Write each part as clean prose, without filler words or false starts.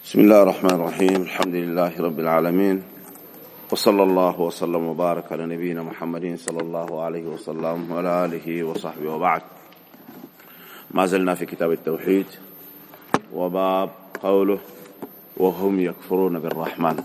بسم الله الرحمن الرحيم. الحمد لله رب العالمين، وصلى الله وسلم وبارك على نبينا محمد صلى الله عليه وسلم وعلى آله وصحبه وبعد. ما زلنا في كتاب التوحيد وباب قوله وهم يكفرون بالرحمن.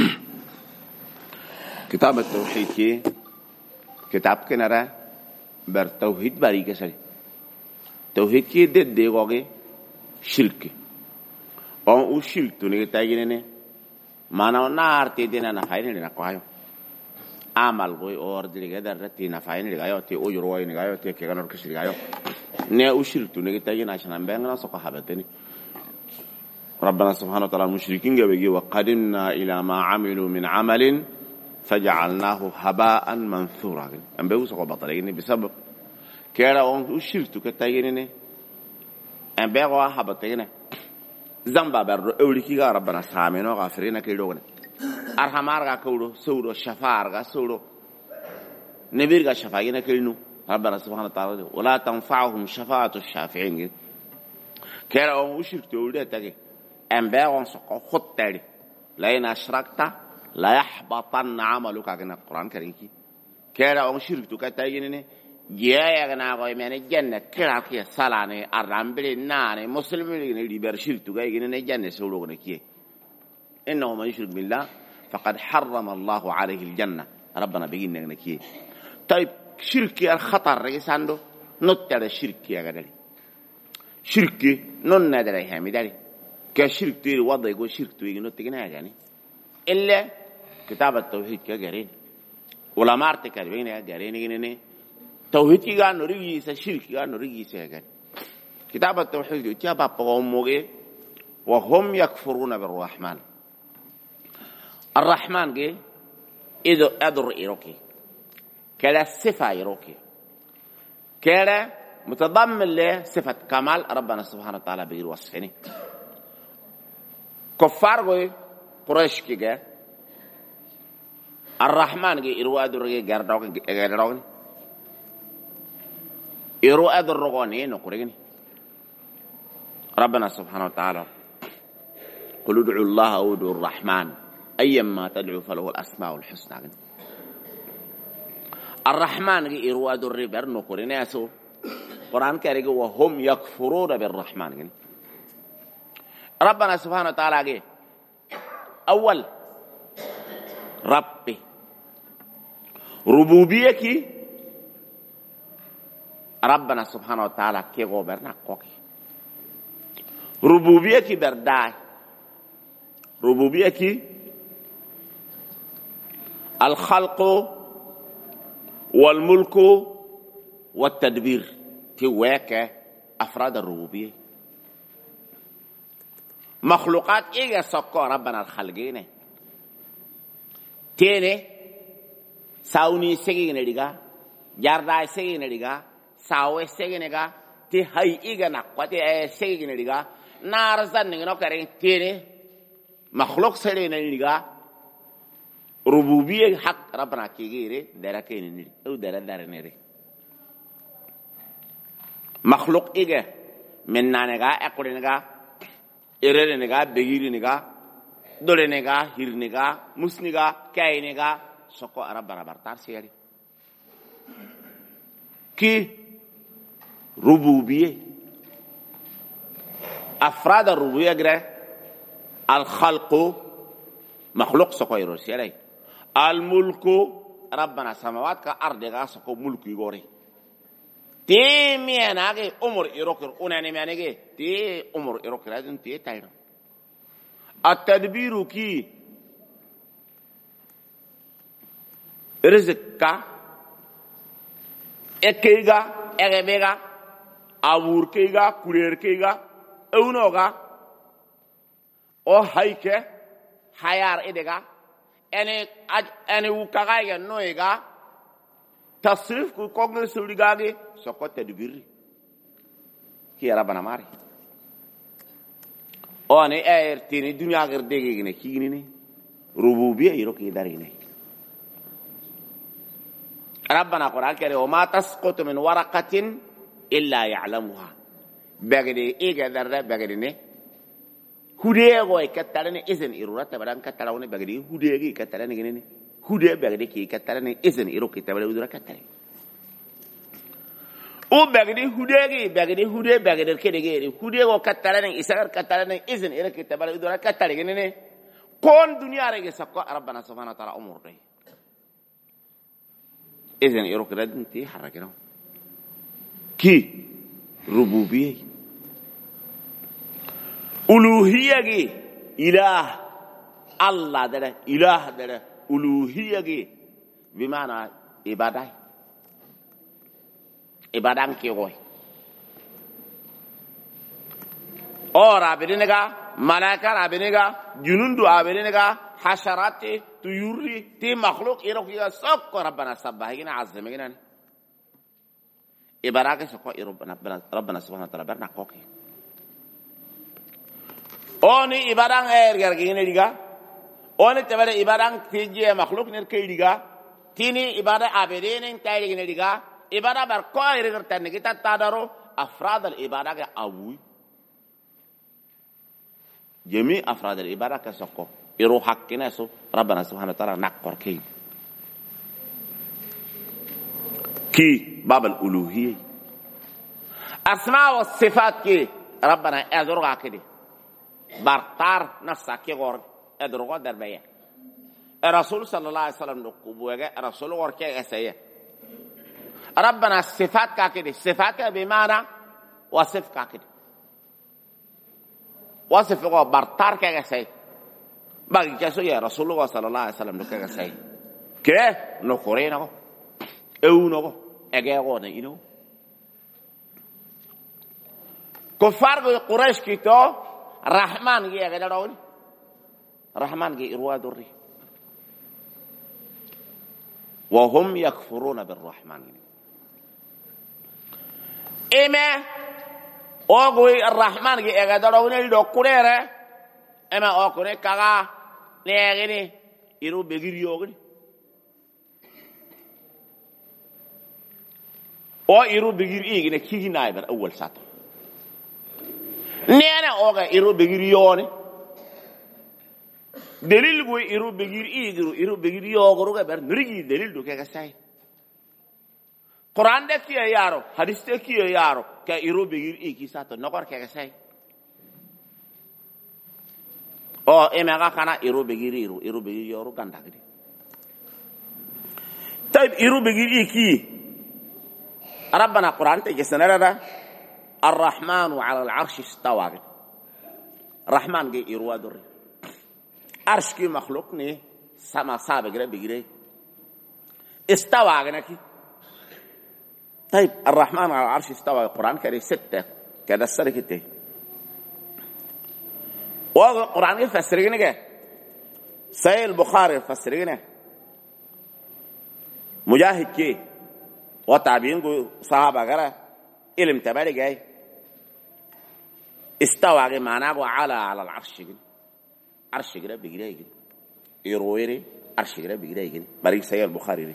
كتاب التوحيد کی کتاب کے نرا بر توحید باری کے سری توحید کی دے گوگے شرک on ushil tuni tagine ne mana na arte dina na faini na kwayo amal goy or diga darati na faini gayo te o yoro ni gayo te ke ganor kishri gayo ne ushil tuni tagina shana benga so ko habateni ربنا سبحانه وتعالى المشركين جابي وقدمنا إلى ما عملوا من عمل فجعلناه هباء منثورا أم بيوسق بطلين بسبب كيرا on ushil tu ketagine أم بيغوا habatene زنبا بر أوليكي ربنا سامينو غافرين كيلوغن أرحمار غا كولو سورو شفار غا سورو نبير غا شفاعين كيلنو ربنا سبحانه وتعالى ولا تنفعهم شفاعة الشافعين كيرا وشرك تولي تاكي أنبياء وانسقو خط تالي لأن أشركت لا يحبطن عملك كنا القرآن كريم كيرا وشرك تكتايني جاء غناغو من الجنة كراكي سالاني الرامبلي ناني مسلمين اللي برشيل تجاي جنة الجنة سولوغنا كيه إنه من يشرك بالله فقد حرم الله عليه الجنة ربنا بيجينا كيه. طيب شركي الخطر رئيس عنده نطلع الشركي يا جدالي شركي نون نادر هم داري كشرك تير وضع يقول شرك تيجي نطلعنا يعني إلا كتاب التوحيد كجارين ولا مارت كاربين يا جارين جنة توحيد کی گان نوری سے شرک کی گان نوری سے گان کتاب التوحید کیا با قوموگے وهم يكفرون بالرحمن الرحمن کے ادر ایروکی كلا صفه ایروکی كلا متضمن له صفه كمال ربنا سبحانه وتعالى بغير وصفه كفار قريش کی گئے الرحمن کے ایرو ادر کے گرداو يرو أدر رغاني نقولين ربنا سبحانه وتعالى قل ادعوا الله أو ادعوا الرحمن أيما تدعوا فله الأسماء الحسنى الرحمن يرو أدر ربر نقولين يسوع قرآن كريم وهم يكفرون بالرحمن ربنا سبحانه وتعالى أول ربي ربوبية ربنا سبحانه وتعالى كي غوبرنا قوكي ربوبية كي برداي ربوبية كي الخلق والملك والتدبير تواك أفراد الربوبية مخلوقات إيجا سبكو ربنا الخلقين تيني ساوني سيجي نديغا جارداي سيجي نديغا ساوي سيجنيغا تي هاي إيغانا قواتي سيجنيغا نارزان نغنو كارين تيني مخلوق سيجنيغا ربوبية حق ربنا كيغيري دارا كيني أو دارا نيري مخلوق إيغا من نانيغا أقولينيغا إرينيغا بيغيرينيغا دولينيغا هيرنيغا مسنيغا كاينيغا سوكو ربنا برتار سياري كي ربوبية أفراد الربوبية غير الخلق مخلوق سكو يروسي عليه الملك ربنا سماوات كأرض غا سكو ملك يغوري تي مياناغي أمر إيروكر أوناني مياناغي تي أمر إيروكر لازم تي تايرو التدبير كي رزق إكيغا إغبيغا أبور كيغا كولير كيغا أونوغا أو هايكه حيار إدغا أني وكاغا نويغا تصريف كوغن سوليغاغي سوكو تدبير كي ربنا ماري أو أني تيني دنيا غير ديغي كيغني ربوبية يروكي داريني ربنا قرآن كريم وما تسقط من ورقة إلا يعلمها بغدي إيجا ذرة بغدي هوديغو كتلني إذن إيرو تبران كتلوني بغدي هوديغي كتلني جنني هودي بغدي كي كتلني إذن إيرو كتبلي ودرا كتلني او بغدي هوديغي بغدي هودي بغدي كدغي هوديغو كتلني إسار كتلني إذن إيرو كتبلي ودرا كتلني جنني كون دنيا رجع سقى ربنا سبحانه وتعالى أمور ده إذن إيرو كده انتي حركنا كي ربوبية ألوهية إله الله ده إله ده ألوهية بمعنى عبادة عبادة كيوي اور عبدينك ملائكة عبدينك جنود عبدينك حشرات طيور تي مخلوق إيرو كيا سق ربنا سبحانه عظمنا عبادة سق ربنا سبحانه وتعالى برنا كوكي oni ibadang gini diga oni tebere ibadang tiji makhluk nirke diga tini ibadah abedin tayri gini diga ibadah berko tan kita tadaro afrad al ibadah ke awu jami afrad al ibadah ke sokko iru hakkina so rabbana subhanahu wa ta'ala nakor ki babal uluhiyyah asma wa sifat ki rabbana azur akidi bartar nasa ke gor edrogo darbeya rasul sallallahu alaihi wasallam nukubuga rasul gor ke asaya rabbana sifat ka kidi sifat ka bimana wasif ka kidi wasif go bartar ke asaya bagi kaso ya rasul sallallahu alaihi wasallam nukuga asaya ke no korena go euno go ege go ne ino kufar go quraish kito Rahman gaya kada rawni Rahman gaya irwa durri wa hum yakfuruna birrahman ema ogoi arrahman gaya kada rawni do kurere ema okure kaga negini iru begir yogni o iru begir igine kigina ibar awwal sat نيانا اوغا ايرو بغير يوني دليل بو ايرو بغير ايرو بغير يوغرو بر نريغي دليل دو كاكا ساي قران ده كي يارو حديث ده كي يارو كا ايرو بغير كي ساتو نكور كاكا ساي او ايماغا كانا ايرو بغير ايرو بغير يورو غاندا غدي طيب ايرو بغير كي ربنا قران تجسنا الرحمن على العرش استوى الرحمن جي إيروا دري عرش كي مخلوق ني سما سابق بيجري استوى غنكي طيب الرحمن على العرش استوى القرآن كري 6 كذا السركتة والقرآن يفسرين كه سيد البخاري يفسرين مجاهد كي وتابعين صحابة غيره علم تبالي جاي استوى معناه على العرش عرش كده بيجري كده يرويري عرش كده بيجري كده بريك سيد البخاري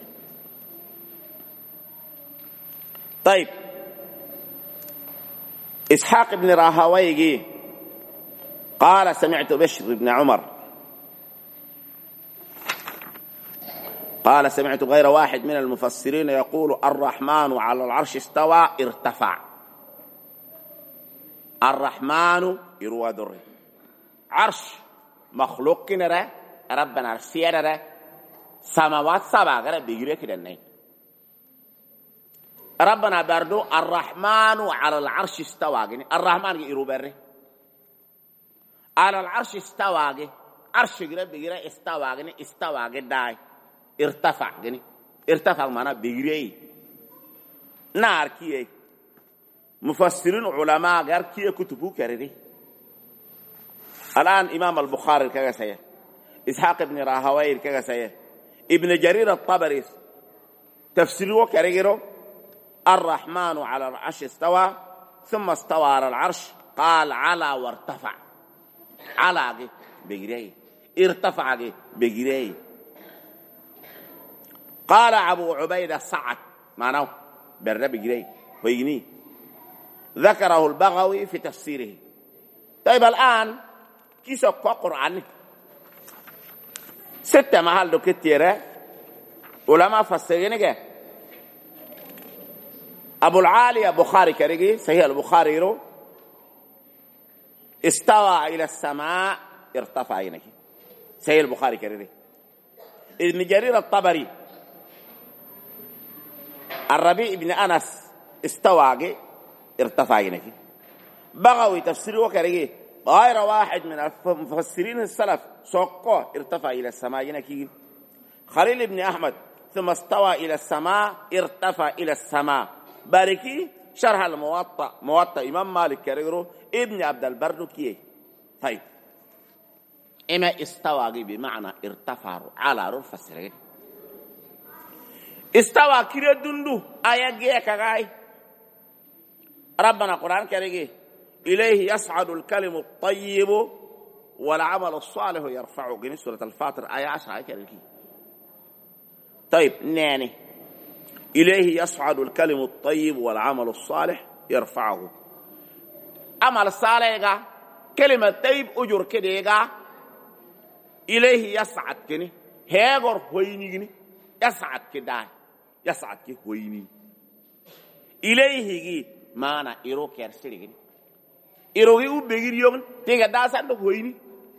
طيب إسحاق بن راهويه قال سمعت بشر بن عمر قال سمعت غير واحد من المفسرين يقول الرحمن على العرش استوى ارتفع الرحمن يروى دري عرش مخلوق نرى ربنا رسيه نرى سماوات سبع غير بيجري كده نين ربنا بردو الرحمن على العرش استوى الرحمن يروى بري على العرش استوى عرش غير بيجري استوى داي ارتفع ارتفع معنا بيجري نار كيه مفسرين علماء غير كيه كتبوا كردي الآن إمام البخاري كذا سيه إسحاق بن راهويه كذا سيه ابن جرير الطبري تفسيره كريجرو الرحمن على العرش استوى ثم استوى على العرش قال على وارتفع على بيجري ارتفع بيجري قال أبو عبيدة صعد معناه برد بيجري ويجني ذكره البغوي في تفسيره. طيب الآن كيسا قرآن ستة محل دو كتيرة علماء فسرين أبو العالي بخاري كريجي صحيح البخاري رو استوى إلى السماء ارتفع إليك صحيح البخاري كريجي ابن جرير الطبري الربيع بن أنس استوى ارتفع إليك بغوي تفسيره كريجي غير واحد من المفسرين السلف سوقه ارتفع إلى السماء إليك خليل بن أحمد ثم استوى إلى السماء ارتفع إلى السماء باركي شرح الموطأ إمام مالك كريرو ابن عبد البر كيه طيب إما استوى بمعنى ارتفع على رف السرير استوى كيرو دندو آية جيه كغاي ربنا قرآن كريجي إليه يصعد الكلم الطيب والعمل الصالح يرفعه جنس سورة الفاطر آية 10 كريجي طيب ناني إليه يصعد الكلم الطيب والعمل الصالح يرفعه عمل الصالح كلمة طيب أجر كده إليه يصعد كني هيغر هويني كني يصعد كده يصعد كي هويني إليه مانا إيرو كيرسلي كني إيرو كي وبيجي يوم تيجي داسان هويني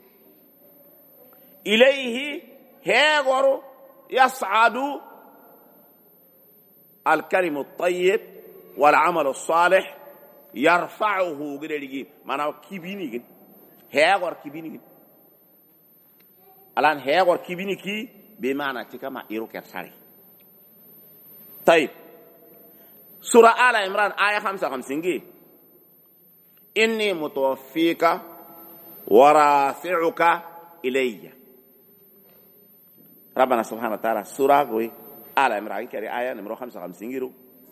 إليه هيغر يصعد الكلم الطيب والعمل الصالح يرفعه غير معناه كيبيني هيغور كيبيني الان هيغور كيبيني كي بمعنى تكما ايرو كرساري طيب سورة آل عمران آية 55 إني متوفيك ورافعك إلي ربنا سبحانه وتعالى سورة قوي آل عمران كري آية نمرو 55 جيرو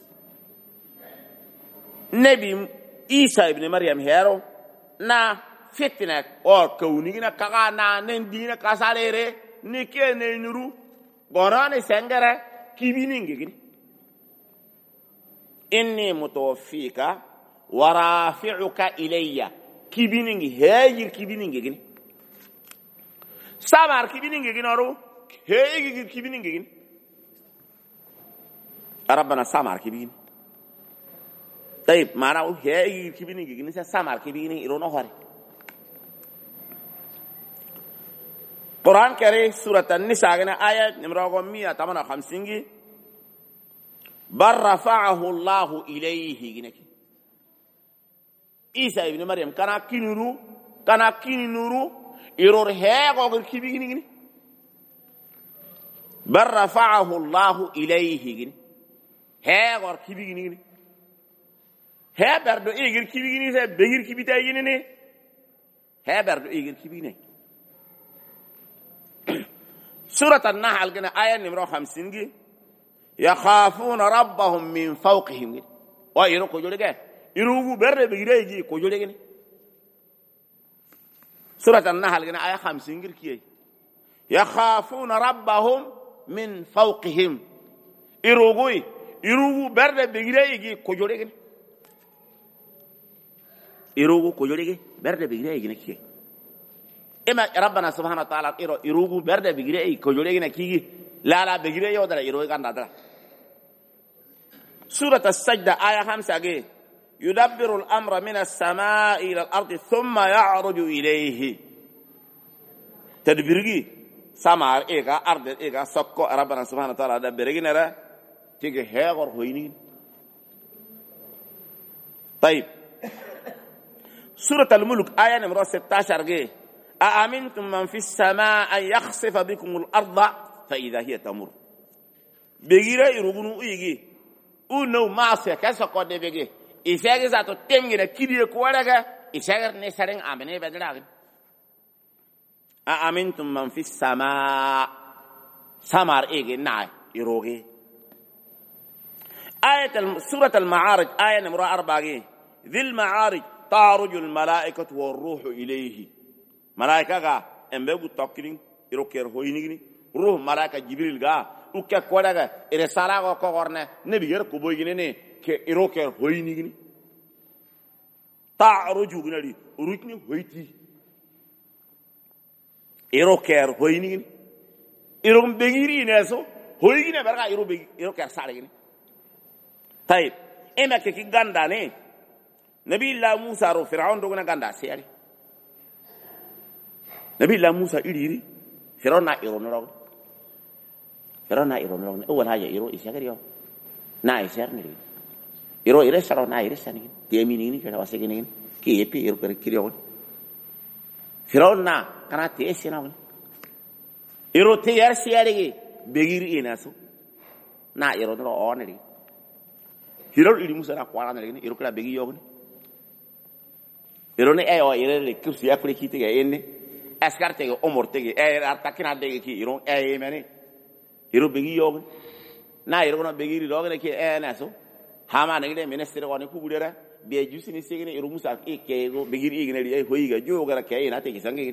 نبي عيسى ابن مريم هيرو نا فتنك أو كونينا كغانا نندينا كاساليري نيكي نينرو غوراني سنجرة كيبينينجي إني متوفيك ورافعك إلي كيبينينجي هاجر كيبينينجي سامر كيبينينجي نارو هاجر كيبينينجي ربنا سامر كيبين طيب معناه هاجر كيبينينجي نسا سامر كيبيني يرونا هاري قرآن كريم سورة النساء آية نمرة 158 بل رفعه الله إليه جنك عيسى ابن مريم كان كينورو يرور هاغو كيبي جنك بل رفعه الله إليه جنك هاغو كيبي جنك ها بردو إيغر كيبي جنك بغير كيبي تاي جنك ها بردو إيغر كيبي جنك سورة النحل كنا آية نمرة 50 يخافون ربهم من فوقهم ويرو كوجولك يروغو بر بغيري كوجولك سورة النحل كنا آية 50 كي يخافون ربهم من فوقهم يروغو بر بغيري كوجولك يروغو كوجولك بر بغيري كي إما ربنا سبحانه وتعالى يروغو برد بغيري كوجولي نكيغي لا بغيري يودر يروغي كان دادر سورة السجدة آية 5 يدبر الأمر من السماء إلى الأرض ثم يعرج إليه تدبيري سمار إيغا أرض إيغا سكو ربنا سبحانه وتعالى دبرغي نرى تيغي هيغور هويني طيب سورة الملك آية نمرة 16 أأمنتم من في السماء أن يخسف بكم الأرض فإذا هي تمر بغيرا يروغنو إيجي أنو ماسي كسا قد بغي إساقي ساتو تنجي كيدي كوالغا إساقي نسرين آمني بدلاغ أأمنتم من في السماء سمار إيجي ناي يروغي آية سورة المعارج آية نمرة 4 ذي المعارج تعرج الملائكة والروح إليه malaika ga embegu tokkini iroker hoyinigini ruh malaika jibril ga ukke kodaga ire sarago ko gorne ne biger ko boygine ne ke iroker hoyinigini ta'ruju gnali urutni hoyti iro ker hoyni iro begiri neso hoyni berga iro ker sarigini tayib ema ke ki ganda ne nabi la musa ro fir'aun dogna ganda seri nabi la musa iriri fir'aun na iro no wala haja iro isagari yo na isarni iro ire saro na ire sani temini ni kada wasegini ki epi iro kare kiriyo fir'aun na kana te esina wala iro te yar siyari begiri inaso na iro no oneri fir'aun iri musa na kwara na iro kala begi yo iro ne ayo ire le kursi akure kiti ga enne askarte ga omorte ga artakina de ki iro meni iro begi yo na iro no begiri do ga ke naso hama ne de ministre woni ku gudera be jusini segene iro musa ke go begiri igene ri hoyiga jo gara ke ina te kisangi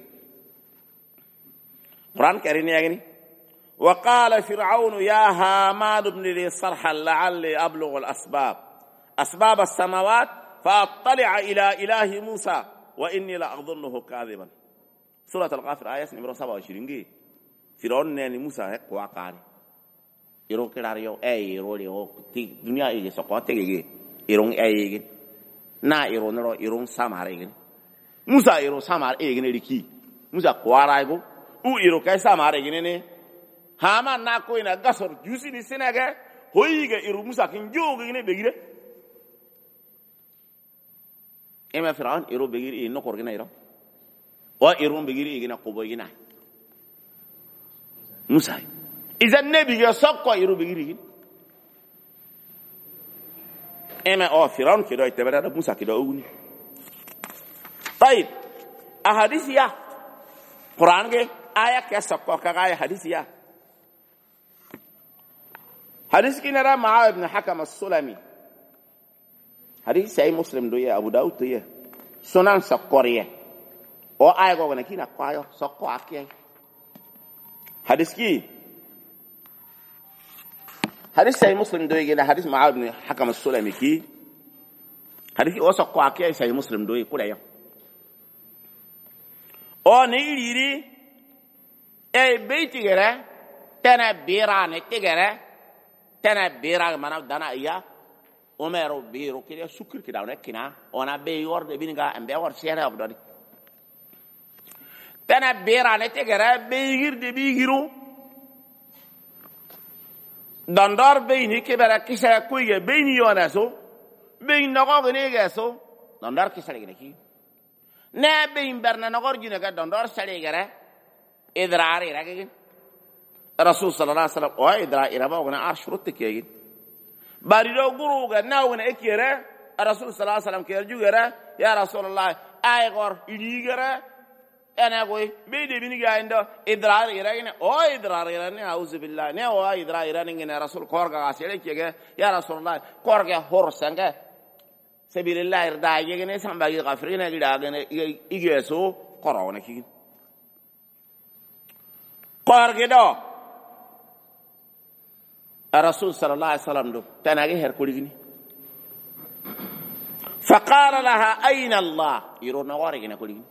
Quran karini yagini wa qala fir'aun ya haman ibn li sarhan la'alli ablugh al-asbab as-samawat fa attali'a ila ilahi musa wa inni la adhunnuhu kadhiban surah al-ghafir ayat numero 27 fir'aun ne ni musa ko akari iro kirario iro le o ti dunia e so ko te ge iro ge na iro no iro samare ge musa iro samare ge ne riki musa ko araigo u iro kai samare ge ne hama na ko ina gasor jusi ni senaga hoyiga iro musa kin jogo ge ne begire ema fir'aun iro begire no ko ge na iro wa iro begire ge na ko bo ge na musa إذا النبي يسقى يروبيري إما فرعون كده يتبرع موسى كده أوني طيب أحاديث يا قرآن के आया क्या सक्का का आया हदीस या हदीस की नरा माआ इब्न हकम अस्सुलमी हदीस सही मुस्लिम दो ये अबू दाऊद तो ये सुनान सक्कोरी है और आया को बना की ना क्वायो सक्को आके हदीस की حديث سي مسلم دوي كده حديث معاذ بن حكم السلمي كي حديث وثق واقعي سي مسلم دوي كده يا او نيري اي بيتي غيره تنا بيران تيغره تنا بيران مانا دانا يا عمر بيرو كده شكر كده ونكنا انا بيور ده بينغا ام بيور سيره ابدي تنا بيران تيغره بيغير دي بيغيرو دندار بینی که برای کسی کوی بینی یا نسو بین نگاه نیگسو دندار کسی لگه کی نه بین برن نگار جونه که دندار سری گره ادراری رگه رسول صلی الله علیه وسلم او ادراری را باغنا عرش رت کیگی باری رو گروه نه ونه اکیره رسول صلی الله علیه وسلم کیرجو گره یا رسول الله ایگار ایدی گره أنا أقول بيدي بيني عنده إدرار إيراني أو إدرار إيراني أعوذ بالله نه أو إدرار إيراني إن رسول كورجا عسيرة كيجا يا رسول الله كورجا هورسانجا سبيل الله إرداء يجينا سامباجي غفرين أجدا أجنا يجيسو كورونا كي كورجا ده الرسول صلى الله عليه وسلم ده تناجي هركوليني فقال لها أين الله يرون وارجنا كوليني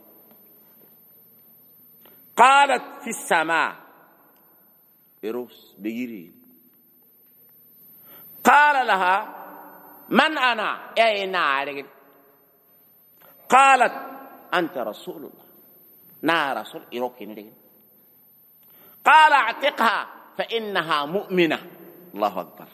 قالت في السماء إروس بيجري قال لها من أنا أين أعرف قالت أنت رسول الله نا رسول إروكين قال اعتقها فإنها مؤمنة الله أكبر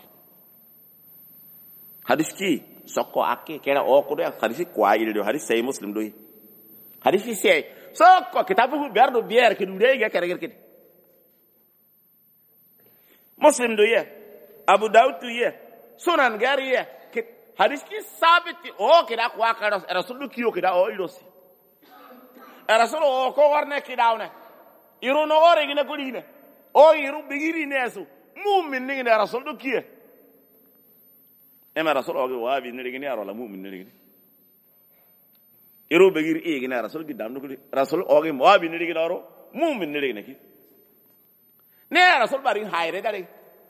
حديث كي سوكو أكي كلا أوكو حديث كوايل دو حديث سي مسلم دوي حديث سي سوكو كتابه بيردو بيار كدو ديجا كرغير كده مسلم دوي أبو داود دوي سنن غاري حديث كي ثابت او كده كوا كرس رسول كيو كده او إلوسي رسول او كو ورنا كده ونه يرو نوري غنا كولينا او يرو بيغيري ناسو مؤمن نيغنا رسول كيو اما رسول او وابي نيغنا ولا مؤمن نيغنا يرو بيغيري اي غنا رسول كي دامنو كولي رسول او وابي نيغنا ورو مؤمن نيغنا كي نه رسول بارين هايره داري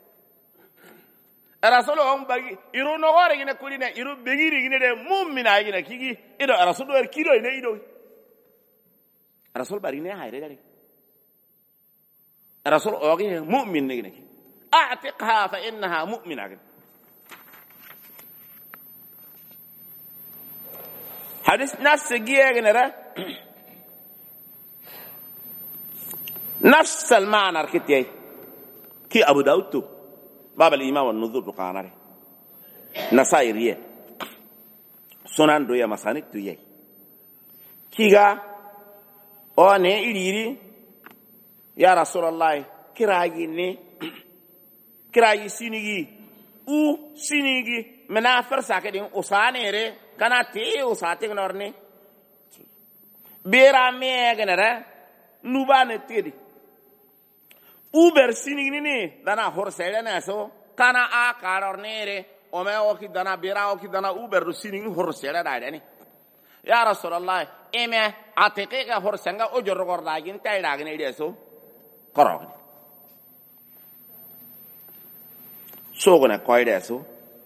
رسول هم باقي يرو نغار يجينا كلنا يرو بيجي يجينا ده مؤمن يجينا كيجي إذا رسول ده كيلو ينا يدو رسول بارينه هاي ده رسول أوغي مؤمن نجنك أعتقها فإنها مؤمنة حديث نفس جيجنرا نفس المعنى كتير كي أبو داود باب الإمام والنذور بقانره نصائرية سنن دويا مسانك دويا كيغا أني إليري يا رسول الله كراجي سينيجي أو سينيجي منافر ساكدين أسانيري كانتي أساتين نورني بيرامي أجنرا نوبان تيري أوبر سينيجي دانا هرسيلا ناسو كانا كارورنيري وما أوكي دانا بيرا أوكي دانا أوبر سينيجي هرسيلا دايرني يا رسول الله إما أتيكي هرسنغا أجر غرداجين تايلاجين إليسو قرأني سوغنا كويدسو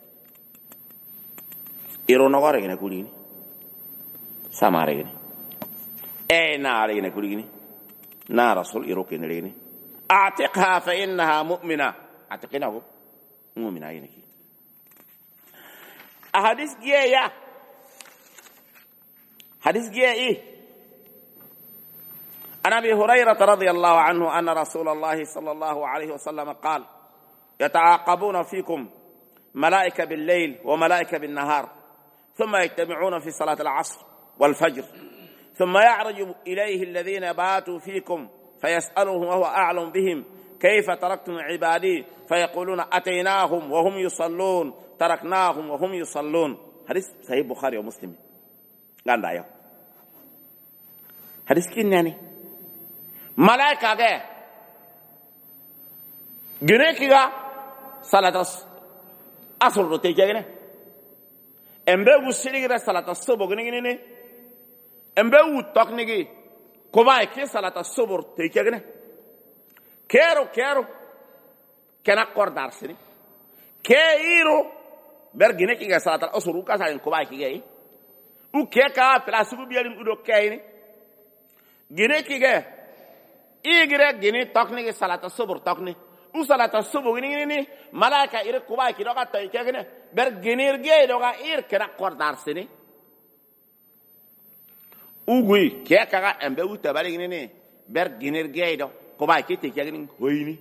إيرونا غارينا كوليني ساماريني نارينا كوليني نار رسول إيروكين ريني أعتقها فإنها مؤمنة أعتقنا مؤمنة ينكي أحاديث جاية حديث جاء عن أبي هريرة رضي الله عنه أن رسول الله صلى الله عليه وسلم قال يتعاقبون فيكم ملائكة بالليل وملائكة بالنهار ثم يجتمعون في صلاة العصر والفجر ثم يعرج إليه الذين باتوا فيكم فيسألهم وهو أعلم بهم كيف تركتم عبادي فيقولون أتيناهم وهم يصلون تركناهم وهم يصلون. حديث صحيح البخاري ومسلم. قال لا حديث كناني ملائكة جاء جنيكيغا صلاة أصل روتيجينه أمبو سيريغا صلاة الصبح جنينه أمبو تقنيجي كوباي كي صلاة الصبح تيجينه كيرو كنا قردار سني كيرو برجنيكيغا صلاة الأصل روكا سالين كوباي كي وكيكا بلاسو بيالين ودو كايني جنيكيغا إيجرا جني تقنيجي صلاة الصبح تقني وصلاة الصبح جنيني ملاك إير كوباي كي دوغا تايكيغني بر جنير جاي دوغا إير كنا قردار سني وغوي كيكا أمبو تبالي جنيني بر جنير جاي دو كوباي كي تايكيغني هويني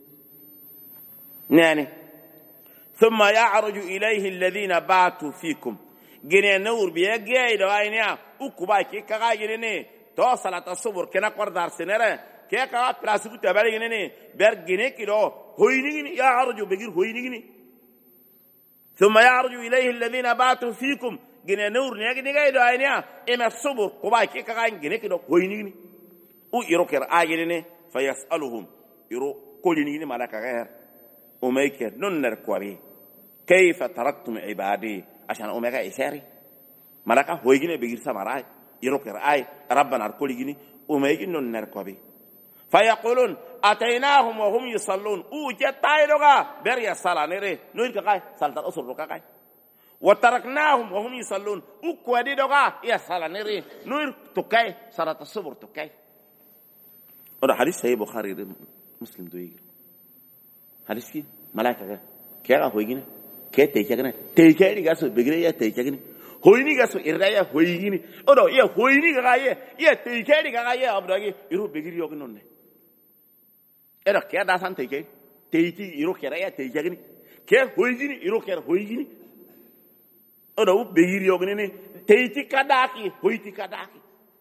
ناني ثم يعرج إليه الذين باتوا فيكم جني نور بيجي دو أينيا وكوباي كي كاغا جنيني تو صلاة الصبح كنا قردار سني كيكا بلاسو تبالي جنيني بر جني كيلو هويني يعرج بغير هويني ثم يعرج إليه الذين باتوا فيكم جني نور نيجي دو أينيا إما الصبح كوباي كي كاغا جني كيلو هويني ويروكر آجنيني فيسألهم يرو كوليني ملاك غير أميكر ننر كوابي كيف تركتم عبادي عشان أميكا إساري ملاكا هويجيني بغير سمراي يروكر آي ربنا الكوليجيني أميكر ننر كوابي فيقولون أتيناهم وهم يصلون وجتاي لغا بريا صلاة نيري نوير كاي صلاة الأصل لغا كاي وتركناهم وهم يصلون وكوادي لغا يا صلاة نيري نوير تكاي صلاة الصبر تكاي. هذا حديث صحيح البخاري مسلم دويجر حديث كي ملاك كيا هويجيني كي تيجاكنا تيجاكني غاسو بغير يا تيجاكني هويني غاسو إريا هويجيني أو يا هويني غاية يا تيجاكني غاية أبراجي يرو بغير يوكنونه إذا كيا داسان تيجي يرو كيا تيجاكني كيا هويجيني يرو كيا هويجيني أو بغير يوكنونه تيجي كداكي هويتي كداكي.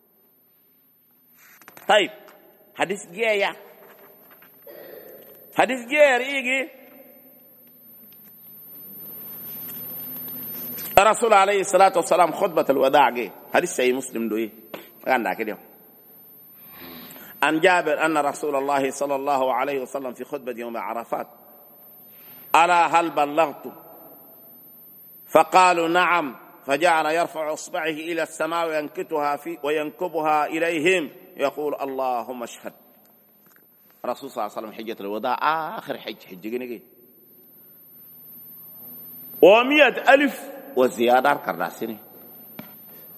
طيب حديث جاية حديث جاية ريجي الرسول عليه الصلاة والسلام خطبة الوداع جي حديث صحيح مسلم دوي عندك كده عن جابر أن رسول الله صلى الله عليه وسلم في خطبة يوم عرفات ألا هل بلغت فقالوا نعم فجعل يرفع إصبعه إلى السماء وينكبها إليهم يقول اللهم اشهد. الرسول صلى الله عليه وسلم حجة الوداع آخر حجة جنيه 100,000 وزيادة كراسيني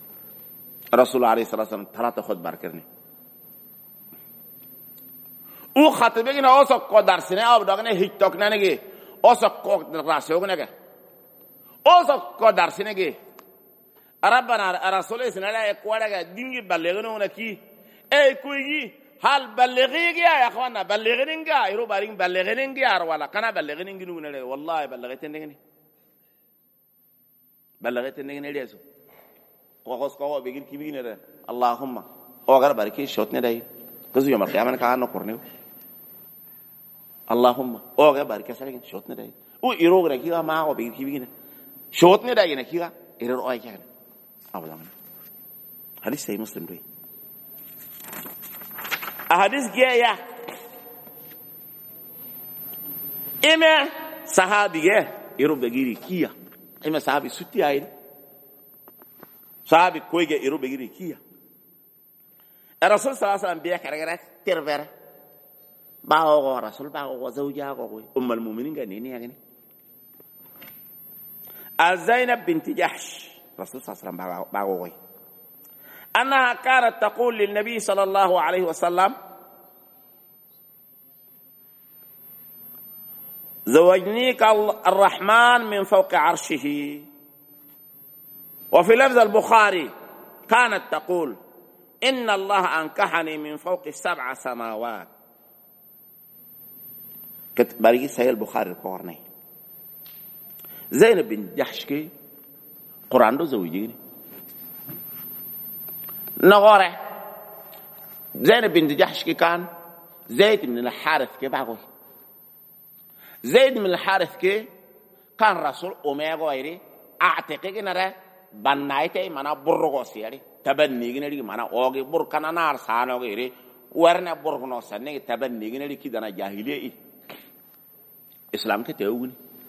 الرسول عليه الصلاة والسلام 3 خطبة كرني او خطبه گنا او سو کو درسنه اب دغنه هیچ تک ننگی او سو کو راسو گنگه او سو کو درسنه گی ربنا رسول سنا لا يقوالغا دينغي بلغنونا كي اي كويغي هل بلغيغي يا اخوانا بلغنينغا يرو بارين بلغنينغي ار ولا كنا بلغنينغي نغني والله بلغتنغني بلغتنغني ليسو قوس قوا بيغير كي بيغني اللهم او غير باركي شوتني داي كزو يوم القيامه كان نكورنيو اللهم او غير باركي سالين شوتني داي او يرو غير كي ما او بيغير كي بيغني شوتني داي نكيغا يرو اي كان أولا حديث سي مسلم دوي أحاديث جاية إما صحابي يروب بغيري كيا إما صحابي ستي آيد صحابي كويجة يروب بغيري كيا الرسول صلى الله عليه وسلم بيك رجعت تربر باو رسول باو زوجها قوي المؤمنين جنيني يعني زينب بنت جحش رسول صلى الله عليه وسلم باغوي أنها كانت تقول للنبي صلى الله عليه وسلم زوجنيك الرحمن من فوق عرشه. وفي لفظ البخاري كانت تقول إن الله أنكحني من فوق 7 سماوات. باريكي سيد البخاري القرني زينب بن جحش كي قرآن دو زوجيني نغورة زينب بنت جحش كي كان زيد من الحارث كي باقوي زيد من الحارث كي كان رسول أميغو ايري اعتقي نرى بنايتي منا برغو سياري تبنيغي نري منا اوغي بركنا نار سانو ايري ورنا برغنو سنة تبنيغي نري كي دانا جاهلية اي اسلام كي تيوغني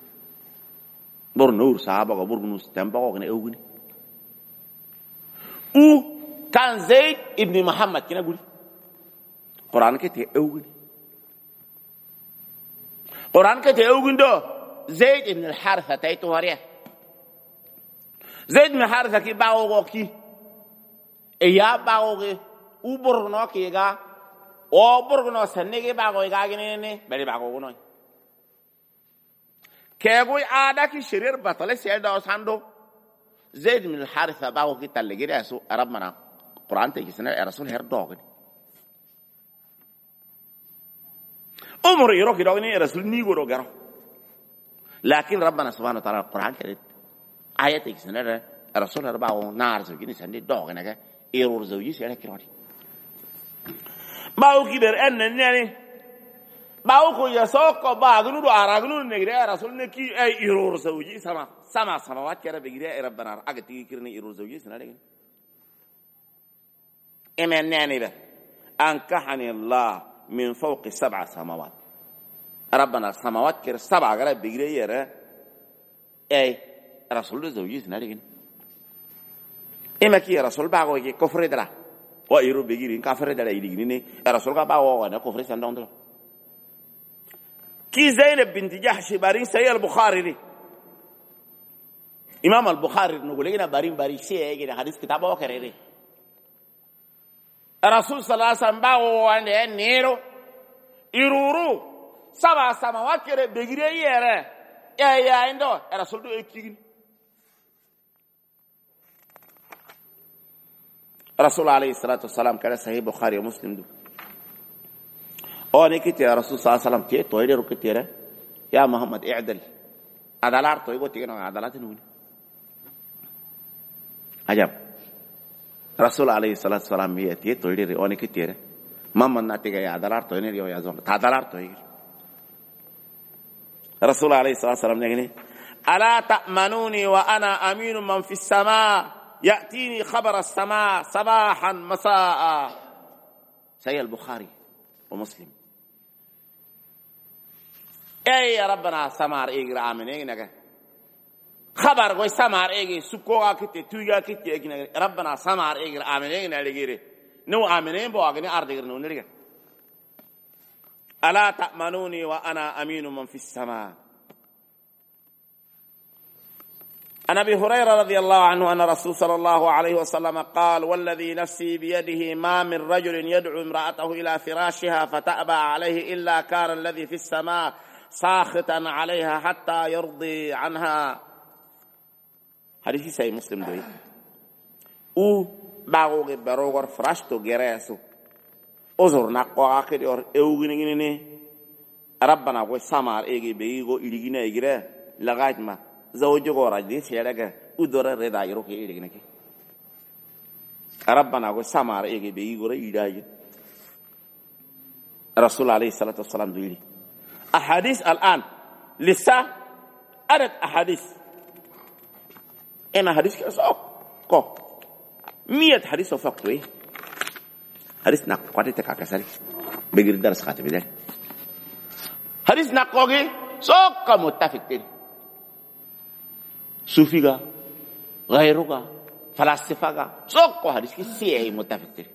برنور صحابة برغنو ستنبا اوغني اوغني او كان زيد ابن محمد كنا قولي قرآن كي اوغني قرآن كي اوغن دو زيد ابن الحارثة تايتو هاريه زيد ابن الحارثة كي باوغو كي ايا باوغي او برغنو كي ايغا او برغنو سنة كي باوغو ايغا جنيني بلي باوغو نوي كيغوي آدا كي شرير بطل سيال داو ساندو زيد من الحارثة باوغو كي تلقي رأسو عرب منا قرآن تيجي سنة رسول هير دوغني عمر يروح يدوغني رسول نيغو روغرو لكن ربنا سبحانه وتعالى القرآن كريت آية تيجي سنة رسول هير باوغو نار زوجيني سنة دوغني إيرور زوجي سيالة كراتي باوغو كي بر أن ناني باوغو يسوكو باغنو دو آراغنو نغيري رسول نكي أي إيرور زوجي سما سماوات كرا بغيري ربنا أغتيجي كرني إيرور زوجي سنة لغن إمن يعني به أنكحني الله من فوق 7 سماوات ربنا السماوات كر 7 غير بيجري يرى أي رسول زوجي سنالين إما كي رسول باعوا كي كفر درا وإيرو بيجري كفر درا يديني رسول باعوا أنا كفر سندون كي زينب بنت جحش بارين سيد البخاري دي إمام البخاري نقول لنا بارين سيد حديث كتابه وكرره رسول صلى الله عليه وسلم باو وانده نيرو يرورو 7 سماوات كده بغيري يره يا عندو رسول دو اكيغن رسول عليه الصلاه والسلام كده صحيح بخاري ومسلم دو او نيكي يا رسول صلى الله عليه وسلم تي تويد ركتيره يا محمد اعدل عدالار تويغو تيغن عدالات نون عجب رسول عليه الصلاة والسلام يأتي تولي أوني كتير ماما ناتيجا يا دلار تويني يا زول تدلار توير رسول عليه الصلاة والسلام يقول ألا تأمنوني وأنا أمين من في السماء يأتيني خبر السماء صباحا مساء سيد البخاري ومسلم أي يا ربنا سمار إيجر آمنين خبر کوئی سمار ایگی سکوگا کتی تویگا کتی ایگی ربنا سمار ایگر آمنین نلیگیره نو آمنین بو آگنی آردگر نو نلیگه ألا تأمنوني وأنا أمين من في السماء عن أبي هريرة رضي الله عنه أن الرسول صلى الله عليه وسلم قال والذي نفسي بيده ما من رجل يدعو امرأته إلى فراشها فتأبى عليه إلا كان الذي في السماء ساخطا عليها حتى يرضي عنها. حديث سي مسلم دوي او باغوغي بروغور فراشتو غيرسو اوزور ناكو اكيدور اوغينيني ربنا كو سمار ايغي بيغو إليغينا إيغيرا لغاجما زوجو غورا دي سيرغا ودور ردا يروكي إليغينكي ربنا كو سمار ايغي بيغو ريداج رسول عليه الصلاة والسلام دويلي أحاديث الآن لسه أردت أحاديث أنا حديث كسوق كو 100 حديث وفقت إيه حديث نقوى تكاكسري بغير درس خاتم بدل حديث نقوى سوق متفقين صوفيغا غيرغا فلاسفاغا سوق حديث كسيه متفقين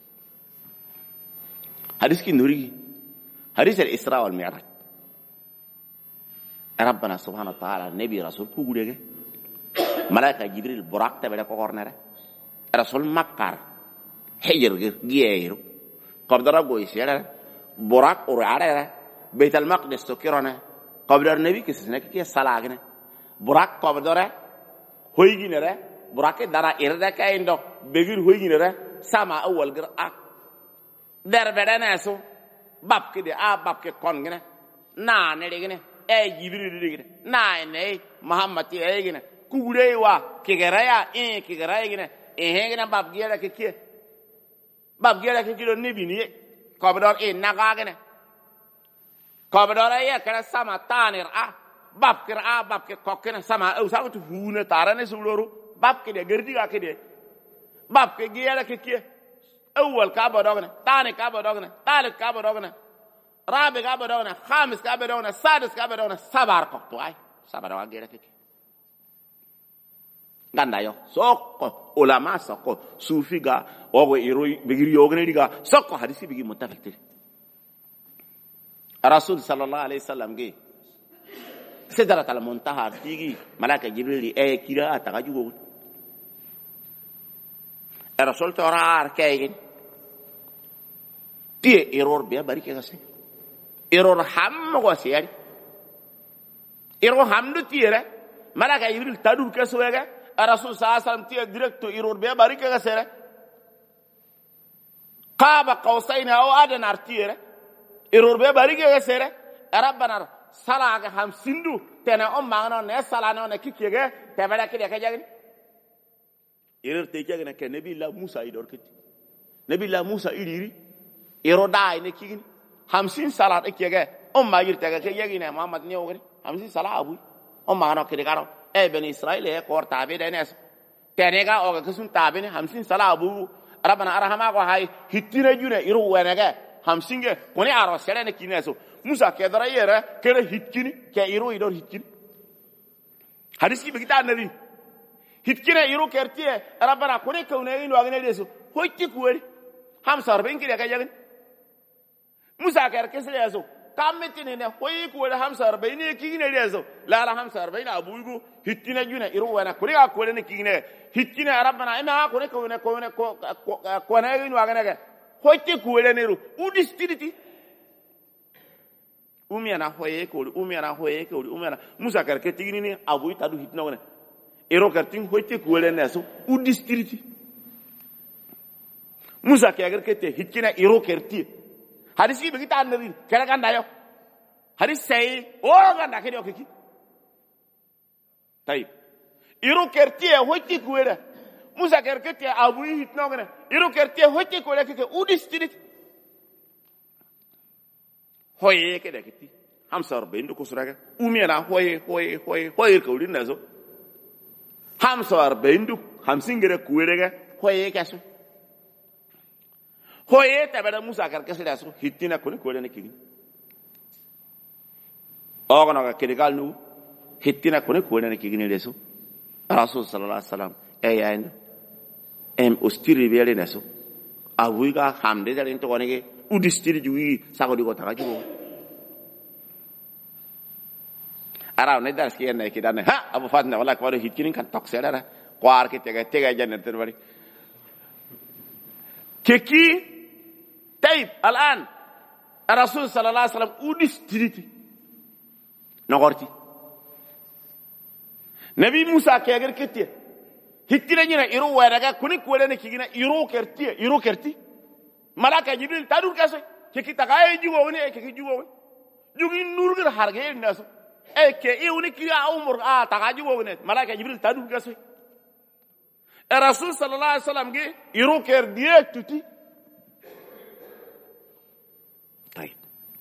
حديث كنوري حديث الإسراء والمعراج ربنا سبحانه وتعالى النبي رسول كوغوديغي ملائكة جبريل براق تبدا كورنره رسول مكار حجر غيرو قبدر غوي سيره براق اوراره بيت المقدس تكرونه قبدر النبي كسنك كي صلاغنا براق قبدر هويغينره براق دارا ايردا كايندو بغير هويغينره سما اول غر دربداناسو باب كدي باب كي كونغنا نا نيغنا اي جبريل ديغنا نا ني محمد ايغنا كوغريوا كيغرايا كيغرايغنا هيغنا باب جيلا كي باب جيلا كي دو نبي ني كوبدور نغاغنا كوبدور يا كلا سما تانير باب كرا باب كي كوكنا سما او ساوت فونا تاراني سولورو باب كي غرديغا كي باب كي جيلا كي اول كابو دوغنا ثاني كابو دوغنا ثالث كابو دوغنا رابع كابو دوغنا خامس كابو دوغنا سادس كابو دوغنا سبار كوكتو اي سبار واغيرا كي غاندا يو سوكو علماء سوكو صوفيغا او يروي بيغير يوغنيغا سوكو حديثي بيغي متفقين الرسول صلى الله عليه وسلم جي سدرة المنتهى تيجي ملاك جبريل اي كيرا تاجو الرسول تورار كاين تي ايرور بيا باريكا سي ايرور هم واسياري ايرور هم دو تيرا ملاك جبريل تادو كسوغا الرسول صلى الله عليه وسلم تي ديريكتو ايرور بيا باريكا سي قاب قوسين او ادنى ارتيرا ايرور بيا باريكا سي ربنا صلاغ هم سندو تنا ماغنا نسالانا نكيكيغا تبدا كده كجاغني إيرور تيجي نك نبي الله موسى يدور كتي نبي الله موسى يديري إيرور داي نكيجين 50 صلاة إكيجا ما يرتجع كيجينا محمد نيوغري 50 صلاة أبوي ما أنا كده كارو بني إسرائيل هي كور تابع ديناس تانيكا أو كسون تابعين 50 صلاة أبوه ربنا أرحمه وهاي هتينا جونا إيرور وينك 50 كوني أروح سيرنا كيناسو موسى كذا يرى كده هتكني كإيرور يدور هتكني حديث كي بكتير نبي هتكنا يرو كرتيه ربنا كوني كونين واغنا ليسو هوتي كوري هم سربين كده كاجن موسى كركسل ياسو كامتين نه هوي كوري هم سربين كينا ليسو لا لا هم سربين ابوغو هتكنا جونا يرو وانا كوري كوري كينا هتكنا ربنا اما كوني كونين واغنا هوتي كوري نيرو وديستيتي umiana hoye kori umiana musa karketini ni abuy tadu hitna wona ero kartin hoite kuwele neso u district musa ke agar kete hitkina ero kerti hadisi be kita annabi kala ganda yo hadis say o ganda ke yo kiki tayib ero kerti hoite kuwele musa karkete abuy hitna wona ero kerti hoite kuwele keke u district hoye ke da kiti hamsar be ndu kusuraga umiana hoye ko ulina zo hamsar be ndu hamsingere kuwerega hoye kaso hoye tabada musa karkasle aso hitina ko ko ne kigi ogana ka kedigal nu hitina ko ne kigi ne leso rasul sallallahu alaihi wasallam ayen ostiri bele neso awiga hamde dalen to wonege udistiri juwi sagodi ko tagaji ko ara ne dars ki ne kidan ha abu fatna wala ko hitkinin kan tok sedara kwar ki tega jannatin bari keki tayib al'an الرسول صلى الله عليه وسلم udis tiriti nogorti nabi musa keger ketti hittira nyina iru wadaga kuni kolene kigina iru kerti malaka jibril tadur kaso keki tagay jugo woni keki jugo jugi nurgur harge naso ke iwni kiya umur taga jugo woni malaka jibril tadur kaso الرسول صلى الله عليه وسلم ge iru ker die tuti طيب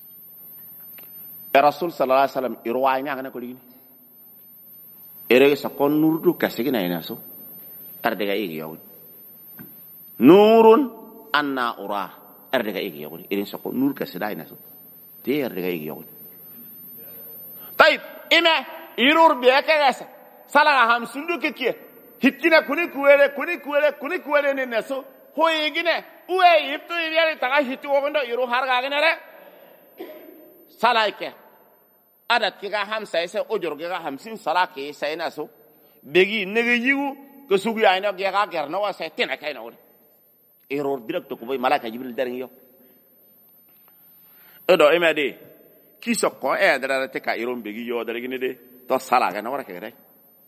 الرسول صلى الله عليه وسلم يروعنا أنا كلين إرجع سكون نور دو كسيكنا يناسو أردك إيجي يقول نور أنا أراه أردك إيجي يقول إرجع سكون نور كسيدا يناسو تي أردك إيجي يقول طيب إما يرور بيأكاسا سلا هم سندو كيكيه هتكنا كوني كويلة نناسو هو يجينا هو يبتو يريالي تغا هتو وغندا يرو هارغاغنا لا سلايكه adat ki ga ham sai sai ojor ga ham sin sala ke sai na so begi nege yigu ko sugu ya ina ga ger no sai tena kai na woni error direct ko boy malaka jibril darin yo edo emade ki so ko e dara te ka iron begi yo dara gine de to sala ga na wara ke dai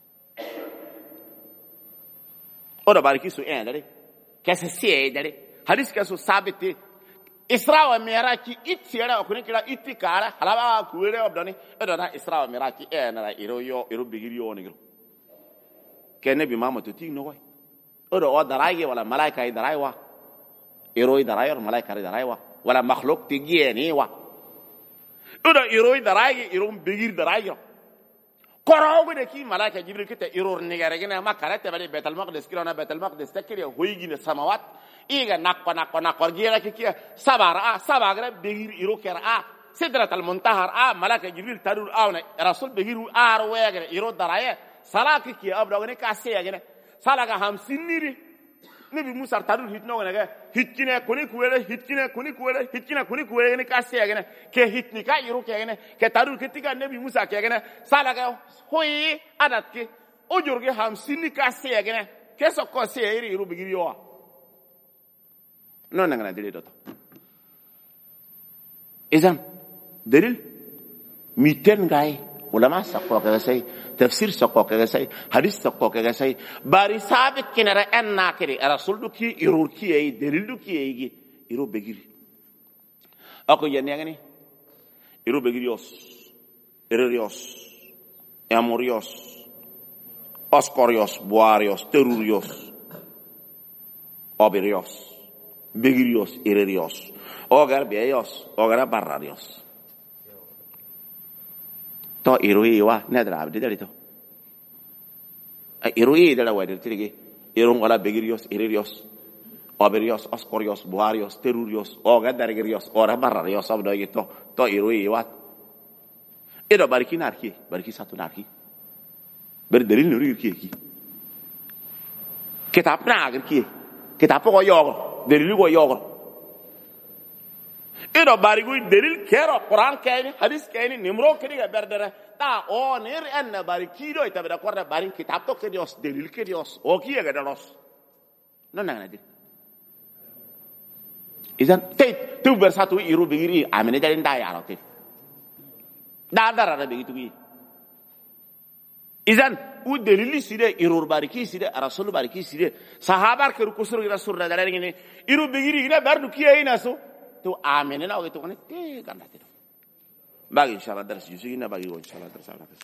odo bari ki so e dare kese sie dare hadis ka so sabete Isra wa Miraki itiera okuni kira itikara halaba kuere obdoni edona Isra wa Miraki na iro bigiriyo onigro kene bi mama to ti no way odo o daraye wala malaika daraywa iro daraye wala malaika daraywa wala makhluq ti gieni wa odo iro daraye iro bigir daraye koro de ki malaika jibril kete iro nigare gena makarate bari betal maqdis kirona betal maqdis takiri hoygi ne samawat iga nakko gira kikia sabara begir iro kera sidratul muntahar malaka jibril tarul awna rasul begiru wegere iro daraye salaki ki abdogene kase yagene salaka 50 niri nabi musa tarul hitno ngene hitkine kuni kuwele ne kase yagene ke hitni ka iro kegene ke tarul kitika nabi musa kegene salaka hoyi adat ki ojorge 50 ni kase yagene keso ko se iro begiri yo non nangana dalil doto izan dalil miten gai ulama sakko ka sai tafsir sakko ka sai hadis sakko ka sai bari sabit kinara anna kiri rasul du ki irur ki ay dalil du ki ay gi iru begiri ako yan ngani iru begirios ererios amorios oskorios buarios terurios oberios begirios irerios ogar bios ogar barrarios to irui wa nedra abdi dalito irui dala wadir tirigi irung wala begirios irerios oberios oskorios buarios terurios ogar dargerios ogar barrarios abdo gitu to irui wa edo bariki narki bariki satu narki berdalil nuri ki kitab na agar ki kitab ko yo dalil go yogo edo barigo dalil kero quran kayni hadis kayni nimro kedi ga berdere ta o nir en barikido itabeda korda barin kitab to kedios dalil kedios o ki ga dalos non nana di izan tet tu bersatu iru bigiri amene dalin daya rote dadara begitu bi izan u dalili sire irur bariki sire rasul bariki sire sahabar ke rukusur rasul da dalil ngene iru begiri ina bardu kiye ina so to amene na o to ne te kan bagi inshallah darsi yusi ina bagi inshallah darsa